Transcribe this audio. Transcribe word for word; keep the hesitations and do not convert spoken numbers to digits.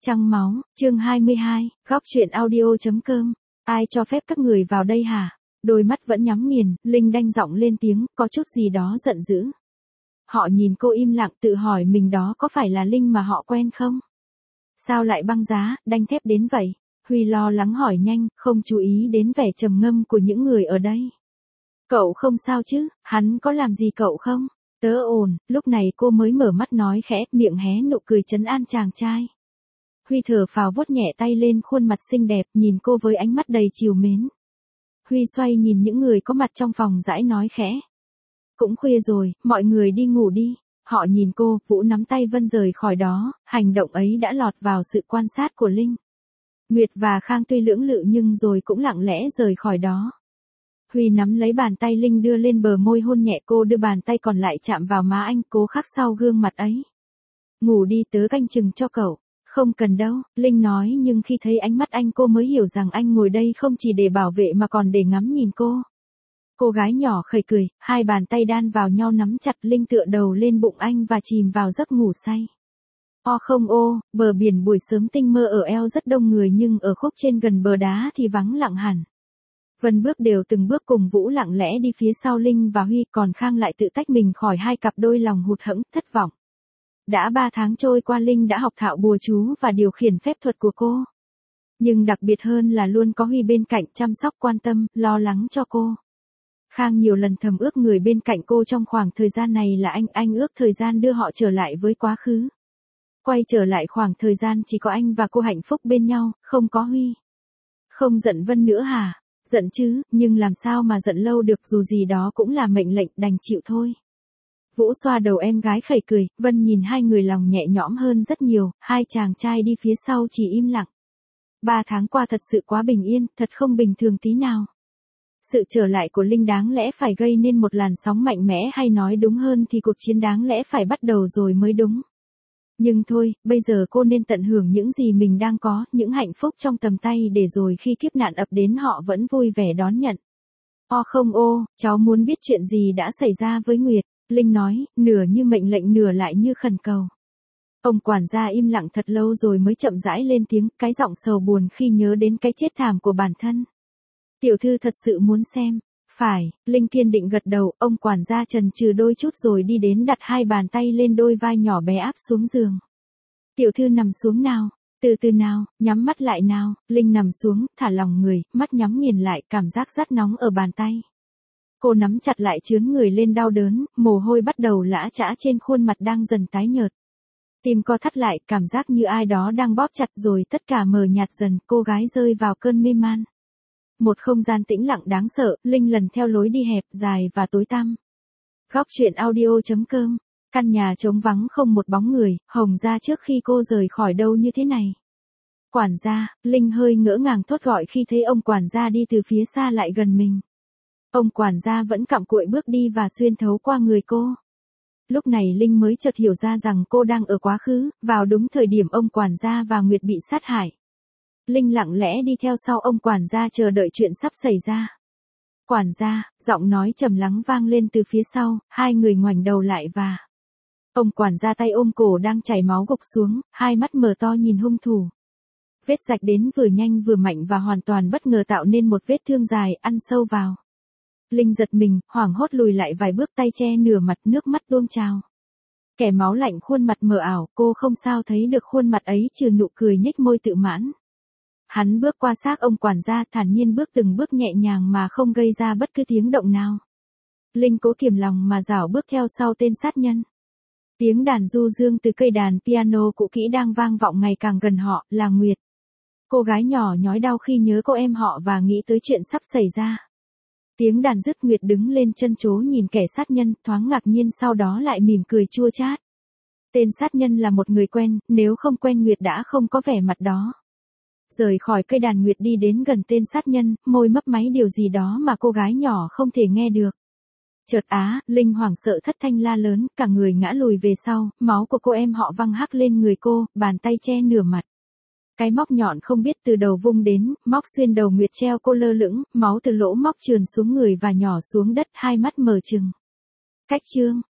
Trăng máu, chương hai mươi hai, góc truyện audio.com. Ai cho phép các người vào đây hả? Đôi mắt vẫn nhắm nghiền, Linh đanh giọng lên tiếng, có chút gì đó giận dữ. Họ nhìn cô im lặng tự hỏi mình đó có phải là Linh mà họ quen không? Sao lại băng giá, đanh thép đến vậy? Huy lo lắng hỏi nhanh, không chú ý đến vẻ trầm ngâm của những người ở đây. Cậu không sao chứ, hắn có làm gì cậu không? Tớ ổn, lúc này cô mới mở mắt nói khẽ, miệng hé nụ cười trấn an chàng trai. Huy thở phào vuốt nhẹ tay lên khuôn mặt xinh đẹp, nhìn cô với ánh mắt đầy trìu mến. Huy xoay nhìn những người có mặt trong phòng rãi nói khẽ. Cũng khuya rồi, mọi người đi ngủ đi. Họ nhìn cô, Vũ nắm tay Vân rời khỏi đó, hành động ấy đã lọt vào sự quan sát của Linh. Nguyệt và Khang tuy lưỡng lự nhưng rồi cũng lặng lẽ rời khỏi đó. Huy nắm lấy bàn tay Linh đưa lên bờ môi hôn nhẹ cô, đưa bàn tay còn lại chạm vào má anh, cố khắc sau gương mặt ấy. Ngủ đi, tớ canh chừng cho cậu. Không cần đâu, Linh nói, nhưng khi thấy ánh mắt anh cô mới hiểu rằng anh ngồi đây không chỉ để bảo vệ mà còn để ngắm nhìn cô. Cô gái nhỏ khởi cười, hai bàn tay đan vào nhau nắm chặt, Linh tựa đầu lên bụng anh và chìm vào giấc ngủ say. O không ô, bờ biển buổi sớm tinh mơ ở eo rất đông người nhưng ở khúc trên gần bờ đá thì vắng lặng hẳn. Vân bước đều từng bước cùng Vũ lặng lẽ đi phía sau Linh và Huy, còn Khang lại tự tách mình khỏi hai cặp đôi lòng hụt hẫng, thất vọng. Đã ba tháng trôi qua, Linh đã học thạo bùa chú và điều khiển phép thuật của cô. Nhưng đặc biệt hơn là luôn có Huy bên cạnh chăm sóc quan tâm, lo lắng cho cô. Khang nhiều lần thầm ước người bên cạnh cô trong khoảng thời gian này là anh, anh ước thời gian đưa họ trở lại với quá khứ. Quay trở lại khoảng thời gian chỉ có anh và cô hạnh phúc bên nhau, không có Huy. Không giận Vân nữa hả? Giận chứ, nhưng làm sao mà giận lâu được, dù gì đó cũng là mệnh lệnh, đành chịu thôi. Vũ xoa đầu em gái khẩy cười, Vân nhìn hai người lòng nhẹ nhõm hơn rất nhiều, hai chàng trai đi phía sau chỉ im lặng. Ba tháng qua thật sự quá bình yên, thật không bình thường tí nào. Sự trở lại của Linh đáng lẽ phải gây nên một làn sóng mạnh mẽ, hay nói đúng hơn thì cuộc chiến đáng lẽ phải bắt đầu rồi mới đúng. Nhưng thôi, bây giờ cô nên tận hưởng những gì mình đang có, những hạnh phúc trong tầm tay để rồi khi kiếp nạn ập đến họ vẫn vui vẻ đón nhận. O không ô, cháu muốn biết chuyện gì đã xảy ra với Nguyệt, Linh nói, nửa như mệnh lệnh nửa lại như khẩn cầu. Ông quản gia im lặng thật lâu rồi mới chậm rãi lên tiếng, cái giọng sầu buồn khi nhớ đến cái chết thảm của bản thân. Tiểu thư thật sự muốn xem. Phải, Linh kiên định gật đầu, ông quản gia chần chừ đôi chút rồi đi đến đặt hai bàn tay lên đôi vai nhỏ bé áp xuống giường. Tiểu thư nằm xuống nào, từ từ nào, nhắm mắt lại nào, Linh nằm xuống, thả lòng người, mắt nhắm nghiền lại, cảm giác rất nóng ở bàn tay. Cô nắm chặt lại chướn người lên đau đớn, mồ hôi bắt đầu lã chã trên khuôn mặt đang dần tái nhợt. Tim co thắt lại, cảm giác như ai đó đang bóp chặt rồi tất cả mờ nhạt dần, cô gái rơi vào cơn mê man. Một không gian tĩnh lặng đáng sợ, Linh lần theo lối đi hẹp, dài và tối tăm. Góc truyện audio.com, căn nhà trống vắng không một bóng người, Hồng ra trước khi cô rời khỏi đâu như thế này. Quản gia, Linh hơi ngỡ ngàng thốt gọi khi thấy ông quản gia đi từ phía xa lại gần mình. Ông quản gia vẫn cặm cụi bước đi và xuyên thấu qua người cô. Lúc này Linh mới chợt hiểu ra rằng cô đang ở quá khứ, vào đúng thời điểm ông quản gia và Nguyệt bị sát hại. Linh lặng lẽ đi theo sau ông quản gia chờ đợi chuyện sắp xảy ra. Quản gia, giọng nói trầm lắng vang lên từ phía sau, hai người ngoảnh đầu lại và... Ông quản gia tay ôm cổ đang chảy máu gục xuống, hai mắt mở to nhìn hung thủ. Vết rạch đến vừa nhanh vừa mạnh và hoàn toàn bất ngờ tạo nên một vết thương dài, ăn sâu vào. Linh giật mình, hoảng hốt lùi lại vài bước, tay che nửa mặt, nước mắt tuôn trào. Kẻ máu lạnh khuôn mặt mờ ảo, cô không sao thấy được khuôn mặt ấy trừ nụ cười nhếch môi tự mãn. Hắn bước qua xác ông quản gia, thản nhiên bước từng bước nhẹ nhàng mà không gây ra bất cứ tiếng động nào. Linh cố kiềm lòng mà rảo bước theo sau tên sát nhân. Tiếng đàn du dương từ cây đàn piano cũ kỹ đang vang vọng ngày càng gần họ, là Nguyệt. Cô gái nhỏ nhói đau khi nhớ cô em họ và nghĩ tới chuyện sắp xảy ra. Tiếng đàn dứt, Nguyệt đứng lên chân chố nhìn kẻ sát nhân, thoáng ngạc nhiên sau đó lại mỉm cười chua chát. Tên sát nhân là một người quen, nếu không quen Nguyệt đã không có vẻ mặt đó. Rời khỏi cây đàn, Nguyệt đi đến gần tên sát nhân, môi mấp máy điều gì đó mà cô gái nhỏ không thể nghe được. Chợt á, Linh hoảng sợ thất thanh la lớn, cả người ngã lùi về sau, máu của cô em họ văng hắc lên người cô, bàn tay che nửa mặt. Cái móc nhọn không biết từ đầu vung đến, móc xuyên đầu Nguyệt treo cô lơ lửng, máu từ lỗ móc trườn xuống người và nhỏ xuống đất, hai mắt mở trừng. Cách chương,